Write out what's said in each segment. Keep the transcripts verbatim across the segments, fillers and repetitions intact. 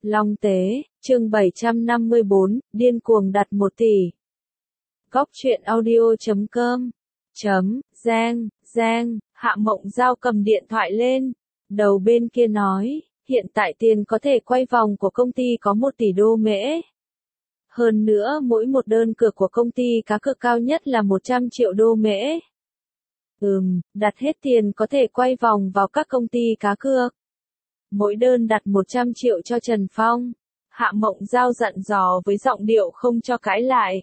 Long Tế, chương bảy trăm năm mươi bốn, điên cuồng đặt một tỷ. Góc truyện audio chấm com chấm, Giang, Giang, Hạ Mộng Giao cầm điện thoại lên. Đầu bên kia nói, hiện tại tiền có thể quay vòng của công ty có một tỷ đô mễ. Hơn nữa mỗi một đơn cược của công ty cá cược cao nhất là một trăm triệu đô mễ. Ừm, đặt hết tiền có thể quay vòng vào các công ty cá cược. Mỗi đơn đặt một trăm triệu cho Trần Phong. Hạ Mộng Giao dặn dò với giọng điệu không cho cãi lại.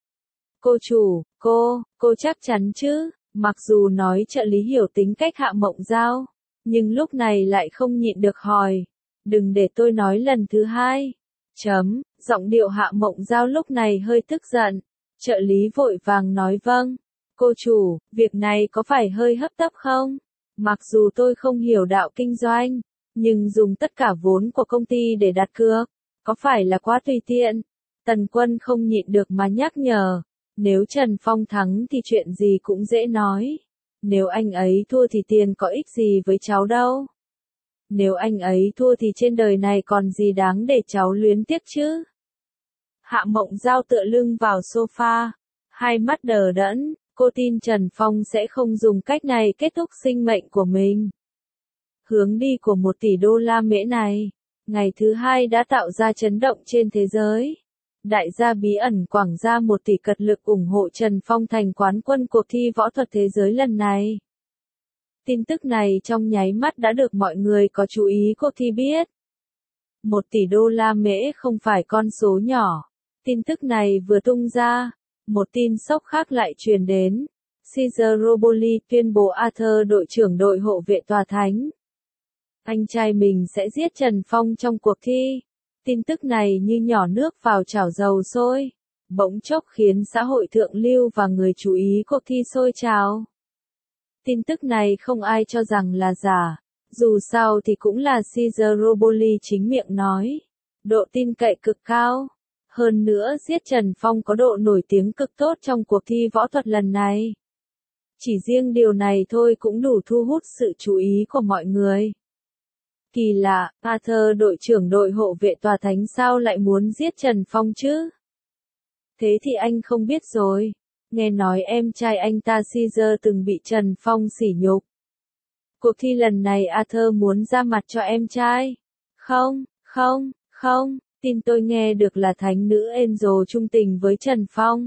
Cô chủ, cô, cô chắc chắn chứ? Mặc dù nói trợ lý hiểu tính cách Hạ Mộng Giao, nhưng lúc này lại không nhịn được hỏi. Đừng để tôi nói lần thứ hai. Chấm, giọng điệu Hạ Mộng Giao lúc này hơi tức giận. Trợ lý vội vàng nói vâng. Cô chủ, việc này có phải hơi hấp tấp không? Mặc dù tôi không hiểu đạo kinh doanh, nhưng dùng tất cả vốn của công ty để đặt cược, có phải là quá tùy tiện? Tần Quân không nhịn được mà nhắc nhở. Nếu Trần Phong thắng thì chuyện gì cũng dễ nói. Nếu anh ấy thua thì tiền có ích gì với cháu đâu. Nếu anh ấy thua thì trên đời này còn gì đáng để cháu luyến tiếc chứ? Hạ Mộng Giao tựa lưng vào sofa, hai mắt đờ đẫn, cô tin Trần Phong sẽ không dùng cách này kết thúc sinh mệnh của mình. Hướng đi của một tỷ đô la mễ này, ngày thứ hai đã tạo ra chấn động trên thế giới. Đại gia bí ẩn quảng ra một tỷ cật lực ủng hộ Trần Phong thành quán quân cuộc thi võ thuật thế giới lần này. Tin tức này trong nháy mắt đã được mọi người có chú ý cuộc thi biết. Một tỷ đô la mễ không phải con số nhỏ. Tin tức này vừa tung ra, một tin sốc khác lại truyền đến. Caesar Roboli tuyên bố Arthur đội trưởng đội hộ vệ tòa thánh. Anh trai mình sẽ giết Trần Phong trong cuộc thi. Tin tức này như nhỏ nước vào chảo dầu sôi, bỗng chốc khiến xã hội thượng lưu và người chú ý cuộc thi sôi trào. Tin tức này không ai cho rằng là giả, dù sao thì cũng là Caesar Roboli chính miệng nói. Độ tin cậy cực cao. Hơn nữa giết Trần Phong có độ nổi tiếng cực tốt trong cuộc thi võ thuật lần này. Chỉ riêng điều này thôi cũng đủ thu hút sự chú ý của mọi người. Kỳ lạ, Arthur đội trưởng đội hộ vệ tòa thánh sao lại muốn giết Trần Phong chứ? Thế thì anh không biết rồi. Nghe nói em trai anh ta Caesar từng bị Trần Phong sỉ nhục. Cuộc thi lần này Arthur muốn ra mặt cho em trai. Không, không, không, tin tôi nghe được là thánh nữ Angel trung tình với Trần Phong.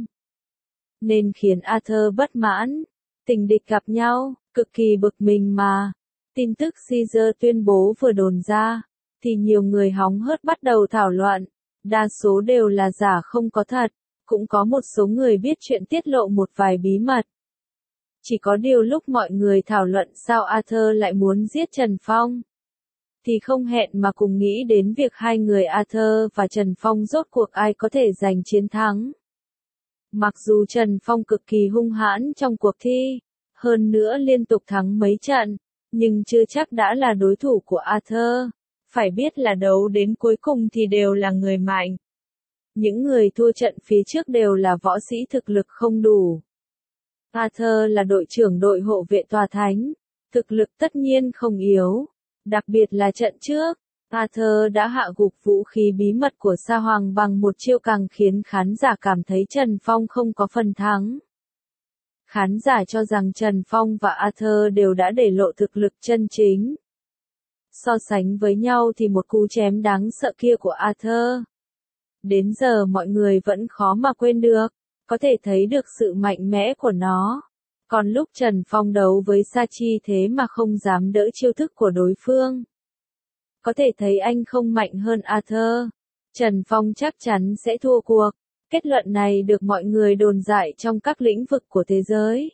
Nên khiến Arthur bất mãn. Tình địch gặp nhau, cực kỳ bực mình mà. Tin tức Caesar tuyên bố vừa đồn ra, thì nhiều người hóng hớt bắt đầu thảo luận. Đa số đều là giả không có thật, cũng có một số người biết chuyện tiết lộ một vài bí mật. Chỉ có điều lúc mọi người thảo luận sao Arthur lại muốn giết Trần Phong, thì không hẹn mà cùng nghĩ đến việc hai người Arthur và Trần Phong rốt cuộc ai có thể giành chiến thắng. Mặc dù Trần Phong cực kỳ hung hãn trong cuộc thi, hơn nữa liên tục thắng mấy trận, nhưng chưa chắc đã là đối thủ của Arthur. Phải biết là đấu đến cuối cùng thì đều là người mạnh. Những người thua trận phía trước đều là võ sĩ thực lực không đủ. Arthur là đội trưởng đội hộ vệ tòa thánh, thực lực tất nhiên không yếu. Đặc biệt là trận trước, Arthur đã hạ gục vũ khí bí mật của Sa Hoàng bằng một chiêu càng khiến khán giả cảm thấy Trần Phong không có phần thắng. Khán giả cho rằng Trần Phong và Arthur đều đã để lộ thực lực chân chính. So sánh với nhau thì một cú chém đáng sợ kia của Arthur, đến giờ mọi người vẫn khó mà quên được, có thể thấy được sự mạnh mẽ của nó. Còn lúc Trần Phong đấu với Sachi thế mà không dám đỡ chiêu thức của đối phương, có thể thấy anh không mạnh hơn Arthur. Trần Phong chắc chắn sẽ thua cuộc. Kết luận này được mọi người đồn đại trong các lĩnh vực của thế giới.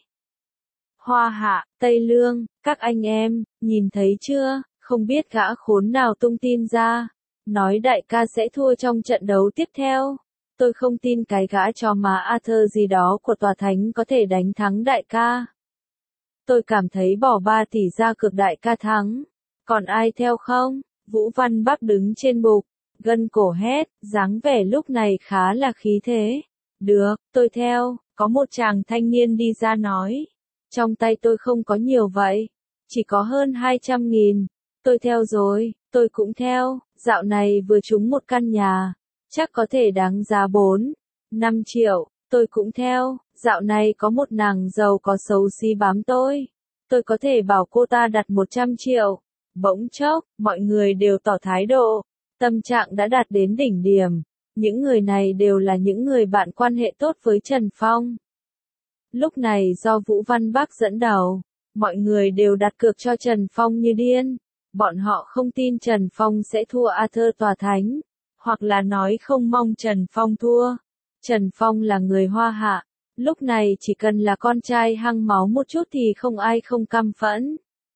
Hoa Hạ, Tây Lương, các anh em, nhìn thấy chưa, không biết gã khốn nào tung tin ra, nói đại ca sẽ thua trong trận đấu tiếp theo. Tôi không tin cái gã chó má Arthur gì đó của tòa thánh có thể đánh thắng đại ca. Tôi cảm thấy bỏ ba tỷ ra cược đại ca thắng. Còn ai theo không? Vũ Văn Bắc đứng trên bục, gân cổ hét, dáng vẻ lúc này khá là khí thế. Được, tôi theo, có một chàng thanh niên đi ra nói. Trong tay tôi không có nhiều vậy, chỉ có hơn hai trăm nghìn. Tôi theo rồi, Tôi cũng theo, dạo này vừa trúng một căn nhà, chắc có thể đáng giá bốn, năm triệu. Tôi cũng theo, dạo này có một nàng giàu có xấu xí bám tôi. Tôi có thể bảo cô ta đặt một trăm triệu. Bỗng chốc, mọi người đều tỏ thái độ. Tâm trạng đã đạt đến đỉnh điểm. Những người này đều là những người bạn quan hệ tốt với Trần Phong. Lúc này do Vũ Văn Bắc dẫn đầu, mọi người đều đặt cược cho Trần Phong như điên. Bọn họ không tin Trần Phong sẽ thua Arthur tòa thánh, hoặc là nói không mong Trần Phong thua. Trần Phong là người Hoa Hạ, lúc này chỉ cần là con trai hăng máu một chút thì không ai không căm phẫn.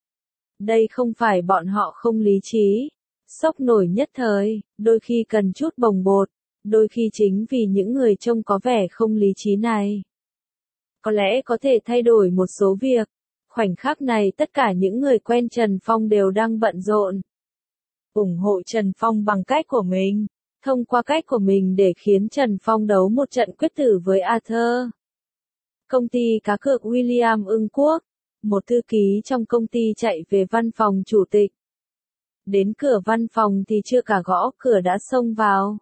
Đây không phải bọn họ không lý trí, sốc nổi nhất thời, đôi khi cần chút bồng bột, đôi khi chính vì những người trông có vẻ không lý trí này. Có lẽ có thể thay đổi một số việc. Khoảnh khắc này tất cả những người quen Trần Phong đều đang bận rộn. ủng hộ Trần Phong bằng cách của mình, thông qua cách của mình để khiến Trần Phong đấu một trận quyết tử với Arthur. Công ty cá cược William Ưng Quốc, một thư ký trong công ty chạy về văn phòng chủ tịch. Đến cửa văn phòng thì chưa cả gõ cửa đã xông vào.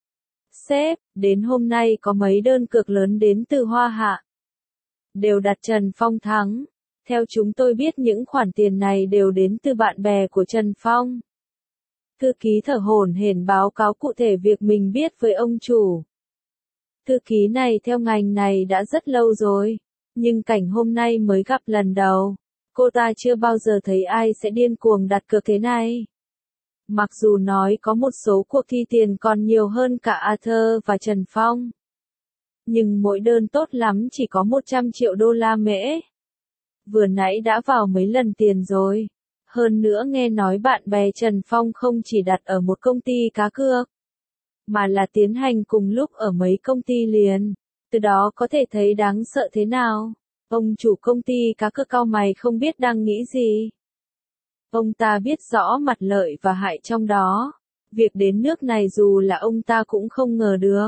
Sếp, đến hôm nay có mấy đơn cược lớn đến từ Hoa Hạ. Đều đặt Trần Phong thắng. Theo chúng tôi biết những khoản tiền này đều đến từ bạn bè của Trần Phong. Thư ký thở hổn hển báo cáo cụ thể việc mình biết với ông chủ. Thư ký này theo ngành này đã rất lâu rồi, nhưng cảnh hôm nay mới gặp lần đầu. Cô ta chưa bao giờ thấy ai sẽ điên cuồng đặt cược thế này. Mặc dù nói có một số cuộc thi tiền còn nhiều hơn cả Arthur và Trần Phong. Nhưng mỗi đơn tốt lắm chỉ có một trăm triệu đô la mễ. Vừa nãy đã vào mấy lần tiền rồi. Hơn nữa nghe nói bạn bè Trần Phong không chỉ đặt ở một công ty cá cược, mà là tiến hành cùng lúc ở mấy công ty liền. Từ đó có thể thấy đáng sợ thế nào. Ông chủ công ty cá cược cau mày không biết đang nghĩ gì. Ông ta biết rõ mặt lợi và hại trong đó. Việc đến nước này dù là ông ta cũng không ngờ được.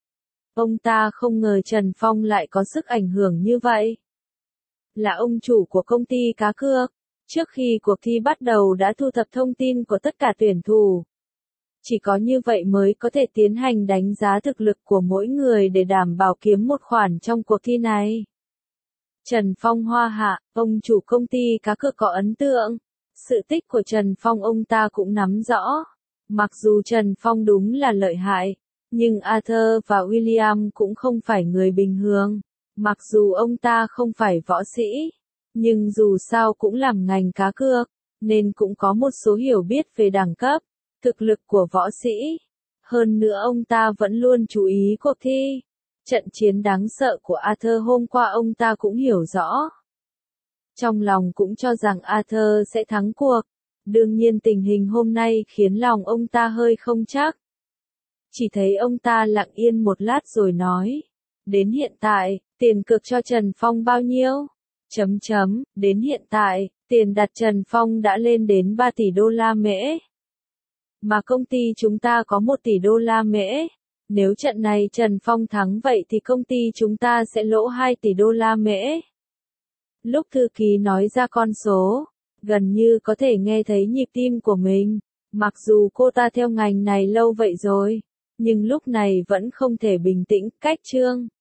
Ông ta không ngờ Trần Phong lại có sức ảnh hưởng như vậy. Là ông chủ của công ty cá cược. Trước khi cuộc thi bắt đầu đã thu thập thông tin của tất cả tuyển thủ. Chỉ có như vậy mới có thể tiến hành đánh giá thực lực của mỗi người để đảm bảo kiếm một khoản trong cuộc thi này. Trần Phong Hoa Hạ, ông chủ công ty cá cược có ấn tượng. Sự tích của Trần Phong ông ta cũng nắm rõ. Mặc dù Trần Phong đúng là lợi hại, nhưng Arthur và William cũng không phải người bình thường. Mặc dù ông ta không phải võ sĩ, nhưng dù sao cũng làm ngành cá cược, nên cũng có một số hiểu biết về đẳng cấp, thực lực của võ sĩ. Hơn nữa ông ta vẫn luôn chú ý cuộc thi. Trận chiến đáng sợ của Arthur hôm qua ông ta cũng hiểu rõ. Trong lòng cũng cho rằng Arthur sẽ thắng cuộc. Đương nhiên tình hình hôm nay khiến lòng ông ta hơi không chắc. Chỉ thấy ông ta lặng yên một lát rồi nói. Đến hiện tại, tiền cược cho Trần Phong bao nhiêu? Chấm chấm, đến hiện tại, tiền đặt Trần Phong đã lên đến ba tỷ đô la mễ. Mà công ty chúng ta có một tỷ đô la mễ. Nếu trận này Trần Phong thắng vậy thì công ty chúng ta sẽ lỗ hai tỷ đô la mễ. Lúc thư ký nói ra con số, gần như có thể nghe thấy nhịp tim của mình. Mặc dù cô ta theo ngành này lâu vậy rồi, nhưng lúc này vẫn không thể bình tĩnh, cách chương.